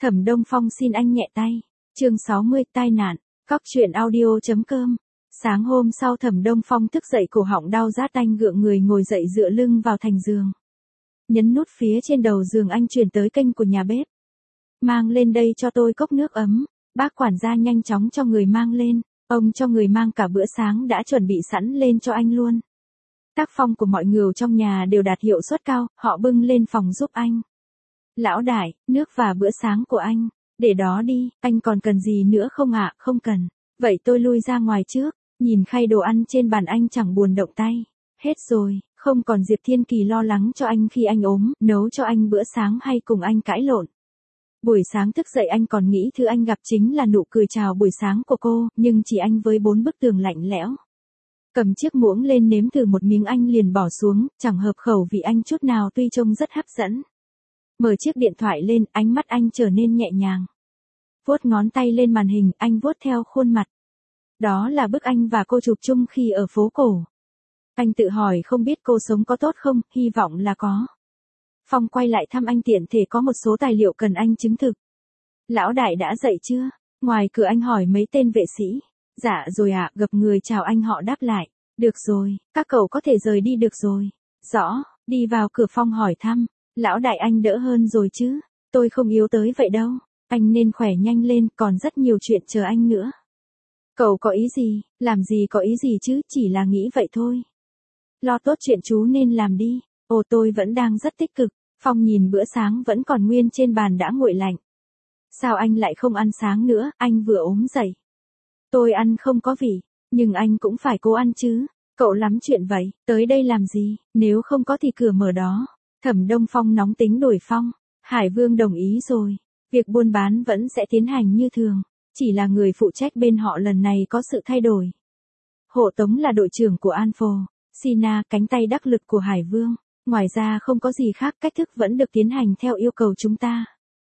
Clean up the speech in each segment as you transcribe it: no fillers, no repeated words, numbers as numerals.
Thẩm Đông Phong xin anh nhẹ tay. Chương 60 tai nạn. Cóc truyện audio.com. Sáng hôm sau Thẩm Đông Phong thức dậy cổ họng đau rát, anh gượng người ngồi dậy dựa lưng vào thành giường. Nhấn nút phía trên đầu giường, anh chuyển tới kênh của nhà bếp. Mang lên đây cho tôi cốc nước ấm. Bác quản gia nhanh chóng cho người mang lên. Ông cho người mang cả bữa sáng đã chuẩn bị sẵn lên cho anh luôn. Tác phong của mọi người trong nhà đều đạt hiệu suất cao, họ bưng lên phòng giúp anh. Lão đại, nước và bữa sáng của anh. Để đó đi, anh còn cần gì nữa không ạ? Không cần. Vậy tôi lui ra ngoài trước. Nhìn khay đồ ăn trên bàn, anh chẳng buồn động tay. Hết rồi, không còn Diệp Thiên Kỳ lo lắng cho anh khi anh ốm, nấu cho anh bữa sáng hay cùng anh cãi lộn. Buổi sáng thức dậy anh còn nghĩ thứ anh gặp chính là nụ cười chào buổi sáng của cô, nhưng chỉ anh với 4 bức tường lạnh lẽo. Cầm chiếc muỗng lên nếm thử một miếng anh liền bỏ xuống, chẳng hợp khẩu vị anh chút nào tuy trông rất hấp dẫn. Mở chiếc điện thoại lên, ánh mắt anh trở nên nhẹ nhàng. Vuốt ngón tay lên màn hình, anh vuốt theo khuôn mặt. Đó là bức anh và cô chụp chung khi ở phố cổ. Anh tự hỏi không biết cô sống có tốt không, hy vọng là có. Phong quay lại thăm anh tiện thể có một số tài liệu cần anh chứng thực. Lão đại đã dậy chưa? Ngoài cửa anh hỏi mấy tên vệ sĩ. Dạ rồi ạ, gập người chào anh, họ đáp lại. Được rồi, các cậu có thể rời đi được rồi. Rõ, đi vào cửa. Phong hỏi thăm. Lão đại anh đỡ hơn rồi chứ? Tôi không yếu tới vậy đâu. Anh nên khỏe nhanh lên, còn rất nhiều chuyện chờ anh nữa. Cậu có ý gì? Làm gì có ý gì chứ, chỉ là nghĩ vậy thôi. Lo tốt chuyện chú nên làm đi. Ồ, tôi vẫn đang rất tích cực. Phong nhìn bữa sáng vẫn còn nguyên trên bàn đã nguội lạnh. Sao anh lại không ăn sáng nữa, anh vừa ốm dậy. Tôi ăn không có vị, nhưng anh cũng phải cố ăn chứ. Cậu lắm chuyện vậy, tới đây làm gì, nếu không có thì cửa mở đó. Thẩm Đông Phong nóng tính đuổi Phong. Hải Vương đồng ý rồi. Việc buôn bán vẫn sẽ tiến hành như thường. Chỉ là người phụ trách bên họ lần này có sự thay đổi. Hộ Tống là đội trưởng của Anfo. Sina, cánh tay đắc lực của Hải Vương. Ngoài ra không có gì khác, cách thức vẫn được tiến hành theo yêu cầu chúng ta.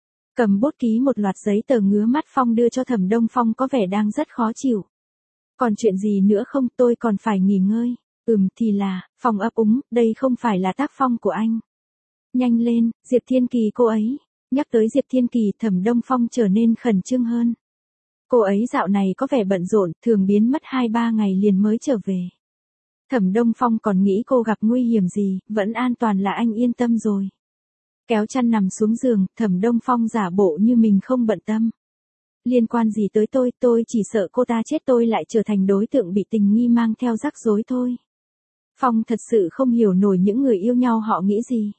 Cầm bút ký một loạt giấy tờ ngứa mắt, Phong đưa cho Thẩm Đông Phong có vẻ đang rất khó chịu. Còn chuyện gì nữa không, tôi còn phải nghỉ ngơi. Thì là, Phong ấp úng, đây không phải là tác phong của anh. Nhanh lên, Diệp Thiên Kỳ cô ấy. Nhắc tới Diệp Thiên Kỳ, Thẩm Đông Phong trở nên khẩn trương hơn. Cô ấy dạo này có vẻ bận rộn, thường biến mất 2-3 ngày liền mới trở về. Thẩm Đông Phong còn nghĩ cô gặp nguy hiểm gì, vẫn an toàn là anh yên tâm rồi. Kéo chăn nằm xuống giường, Thẩm Đông Phong giả bộ như mình không bận tâm. Liên quan gì tới tôi chỉ sợ cô ta chết tôi lại trở thành đối tượng bị tình nghi mang theo rắc rối thôi. Phong thật sự không hiểu nổi những người yêu nhau họ nghĩ gì.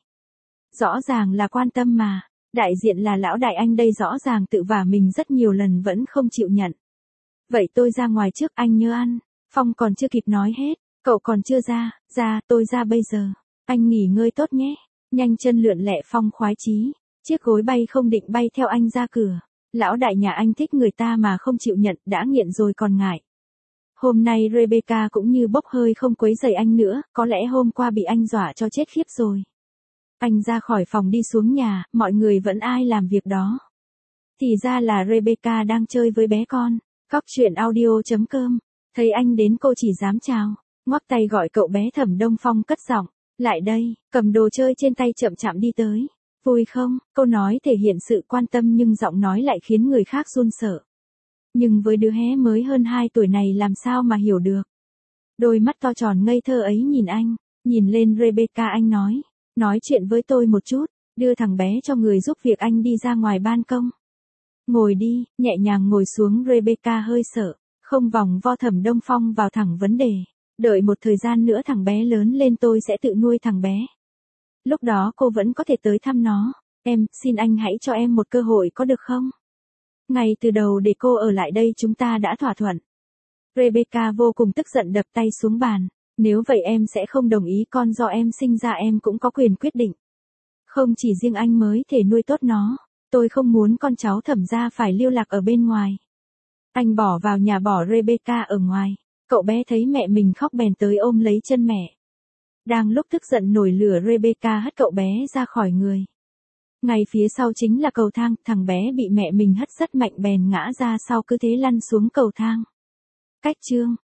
Rõ ràng là quan tâm mà, đại diện là lão đại anh đây rõ ràng tự vả mình rất nhiều lần vẫn không chịu nhận. Vậy tôi ra ngoài trước, anh nhớ ăn. Phong còn chưa kịp nói hết, cậu còn chưa ra, tôi ra bây giờ. Anh nghỉ ngơi tốt nhé. Nhanh chân lượn lẹ, Phong khoái chí. Chiếc gối bay không định bay theo anh ra cửa. Lão đại nhà anh thích người ta mà không chịu nhận, đã nghiện rồi còn ngại. Hôm nay Rebecca cũng như bốc hơi không quấy rầy anh nữa, có lẽ hôm qua bị anh dọa cho chết khiếp rồi. Anh ra khỏi phòng đi xuống nhà, mọi người vẫn ai làm việc đó. Thì ra là Rebecca đang chơi với bé con. Cóc truyện audio.com. Thấy anh đến cô chỉ dám chào, ngoắc tay gọi cậu bé. Thẩm Đông Phong cất giọng. Lại đây, cầm đồ chơi trên tay chậm chạp đi tới. Vui không? Câu nói thể hiện sự quan tâm nhưng giọng nói lại khiến người khác run sợ. Nhưng với đứa hé mới hơn 2 tuổi này làm sao mà hiểu được. Đôi mắt to tròn ngây thơ ấy nhìn anh, nhìn lên Rebecca anh nói. Nói chuyện với tôi một chút, đưa thằng bé cho người giúp việc, anh đi ra ngoài ban công. Ngồi đi, nhẹ nhàng ngồi xuống. Rebecca hơi sợ, không vòng vo. Thẩm Đông Phong vào thẳng vấn đề. Đợi một thời gian nữa thằng bé lớn lên tôi sẽ tự nuôi thằng bé. Lúc đó cô vẫn có thể tới thăm nó. Em, xin anh hãy cho em một cơ hội có được không? Ngay từ đầu để cô ở lại đây chúng ta đã thỏa thuận. Rebecca vô cùng tức giận đập tay xuống bàn. Nếu vậy em sẽ không đồng ý, con do em sinh ra em cũng có quyền quyết định. Không chỉ riêng anh mới thể nuôi tốt nó. Tôi không muốn con cháu Thẩm gia phải lưu lạc ở bên ngoài. Anh bỏ vào nhà bỏ Rebecca ở ngoài. Cậu bé thấy mẹ mình khóc bèn tới ôm lấy chân mẹ. Đang lúc tức giận nổi lửa, Rebecca hất cậu bé ra khỏi người. Ngay phía sau chính là cầu thang, thằng bé bị mẹ mình hất rất mạnh bèn ngã ra sau, cứ thế lăn xuống cầu thang. Cách chương.